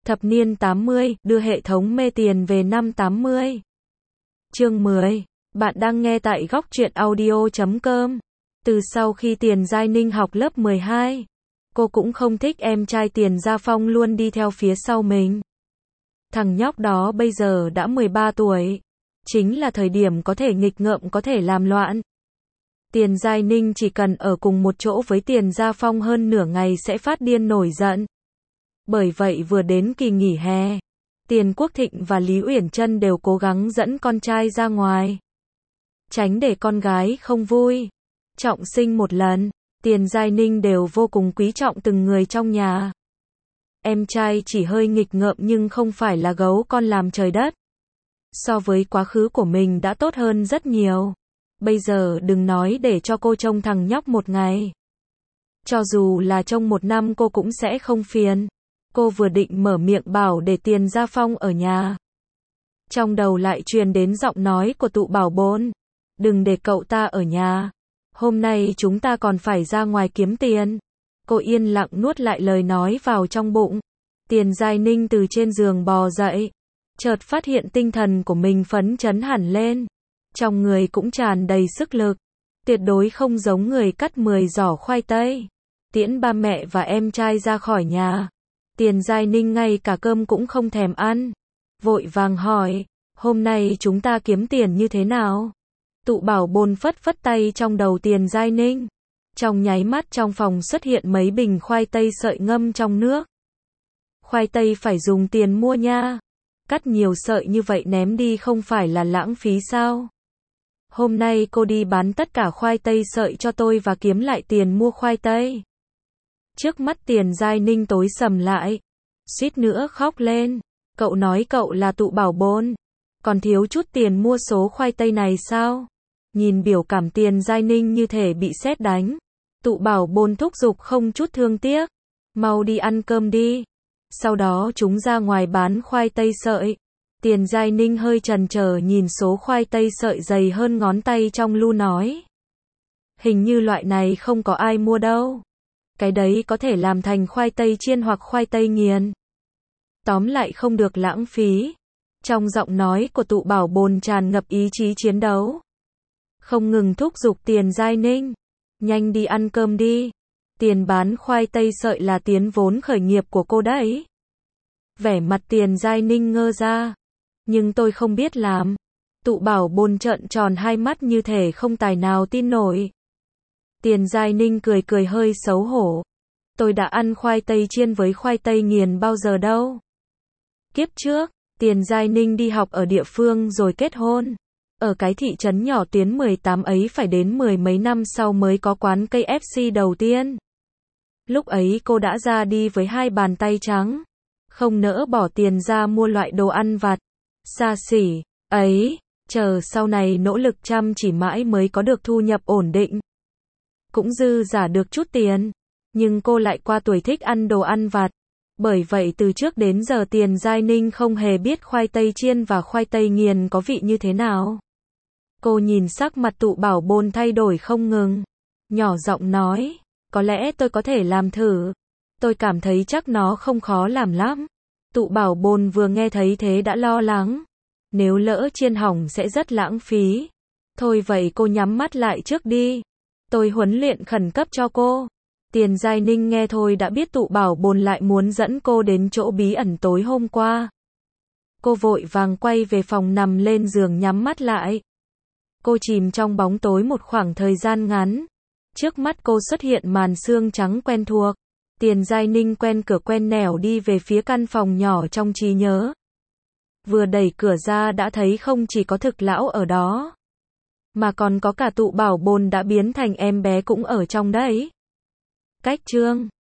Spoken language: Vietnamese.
Thập niên 80, đưa hệ thống mê tiền về năm 80. Chương 10. Bạn đang nghe tại góc truyện audio.com. Từ sau khi Tiền Giai Ninh học lớp 12, cô cũng không thích em trai Tiền Gia Phong luôn đi theo phía sau mình. Thằng nhóc đó bây giờ đã 13 tuổi, chính là thời điểm có thể nghịch ngợm, có thể làm loạn. Tiền Giai Ninh chỉ cần ở cùng một chỗ với Tiền Gia Phong hơn nửa ngày sẽ phát điên nổi giận. Bởi vậy vừa đến kỳ nghỉ hè, Tiền Quốc Thịnh và Lý Uyển Trân đều cố gắng dẫn con trai ra ngoài, tránh để con gái không vui. Trọng sinh một lần, Tiền Giai Ninh đều vô cùng quý trọng từng người trong nhà. Em trai chỉ hơi nghịch ngợm nhưng không phải là gấu con làm trời đất. So với quá khứ của mình đã tốt hơn rất nhiều. Bây giờ đừng nói để cho cô trông thằng nhóc một ngày. Cho dù là trông một năm cô cũng sẽ không phiền. Cô vừa định mở miệng bảo để Tiền Gia Phong ở nhà, trong đầu lại truyền đến giọng nói của tụ bảo bôn. Đừng để cậu ta ở nhà. Hôm nay chúng ta còn phải ra ngoài kiếm tiền. Cô yên lặng nuốt lại lời nói vào trong bụng. Tiền Giai Ninh từ trên giường bò dậy, chợt phát hiện tinh thần của mình phấn chấn hẳn lên. Trong người cũng tràn đầy sức lực. Tuyệt đối không giống người cắt 10 giỏ khoai tây. Tiễn ba mẹ và em trai ra khỏi nhà, Tiền Giai Ninh ngay cả cơm cũng không thèm ăn. Vội vàng hỏi, hôm nay chúng ta kiếm tiền như thế nào? Tụ bảo bôn phất phất tay trong đầu Tiền Giai Ninh. Trong nháy mắt trong phòng xuất hiện mấy bình khoai tây sợi ngâm trong nước. Khoai tây phải dùng tiền mua nha. Cắt nhiều sợi như vậy ném đi không phải là lãng phí sao? Hôm nay cô đi bán tất cả khoai tây sợi cho tôi và kiếm lại tiền mua khoai tây. Trước mắt Tiền Giai Ninh tối sầm lại, suýt nữa khóc lên. Cậu nói cậu là tụ bảo bôn, còn thiếu chút tiền mua số khoai tây này sao? Nhìn biểu cảm Tiền Giai Ninh như thể bị sét đánh. Tụ bảo bôn thúc giục không chút thương tiếc. Mau đi ăn cơm đi. Sau đó chúng ra ngoài bán khoai tây sợi. Tiền Giai Ninh hơi chần chờ nhìn số khoai tây sợi dày hơn ngón tay trong lu nói. Hình như loại này không có ai mua đâu. Cái đấy có thể làm thành khoai tây chiên hoặc khoai tây nghiền. Tóm lại không được lãng phí. Trong giọng nói của tụ bảo bồn tràn ngập ý chí chiến đấu. Không ngừng thúc giục Tiền Giai Ninh. Nhanh đi ăn cơm đi. Tiền bán khoai tây sợi là tiền vốn khởi nghiệp của cô đấy. Vẻ mặt Tiền Giai Ninh ngơ ra. Nhưng tôi không biết làm. Tụ bảo bồn trợn tròn hai mắt như thể không tài nào tin nổi. Tiền Giai Ninh cười cười hơi xấu hổ. Tôi đã ăn khoai tây chiên với khoai tây nghiền bao giờ đâu. Kiếp trước, Tiền Giai Ninh đi học ở địa phương rồi kết hôn. Ở cái thị trấn nhỏ tuyến 18 ấy phải đến 10 mấy năm sau mới có quán KFC đầu tiên. Lúc ấy cô đã ra đi với hai bàn tay trắng. Không nỡ bỏ tiền ra mua loại đồ ăn vặt xa xỉ ấy. Chờ sau này nỗ lực chăm chỉ mãi mới có được thu nhập ổn định. Cũng dư giả được chút tiền. Nhưng cô lại qua tuổi thích ăn đồ ăn vặt. Bởi vậy từ trước đến giờ Tiền Giai Ninh không hề biết khoai tây chiên và khoai tây nghiền có vị như thế nào. Cô nhìn sắc mặt tụ bảo bôn thay đổi không ngừng. Nhỏ giọng nói, có lẽ tôi có thể làm thử. Tôi cảm thấy chắc nó không khó làm lắm. Tụ bảo bôn vừa nghe thấy thế đã lo lắng. Nếu lỡ chiên hỏng sẽ rất lãng phí. Thôi vậy cô nhắm mắt lại trước đi. Tôi huấn luyện khẩn cấp cho cô. Tiền Giai Ninh nghe thôi đã biết tụ bảo bồn lại muốn dẫn cô đến chỗ bí ẩn tối hôm qua. Cô vội vàng quay về phòng nằm lên giường nhắm mắt lại. Cô chìm trong bóng tối một khoảng thời gian ngắn. Trước mắt cô xuất hiện màn sương trắng quen thuộc. Tiền Giai Ninh quen cửa quen nẻo đi về phía căn phòng nhỏ trong trí nhớ. Vừa đẩy cửa ra đã thấy không chỉ có thực lão ở đó, mà còn có cả tụ bảo bồn đã biến thành em bé cũng ở trong đấy. Cách chương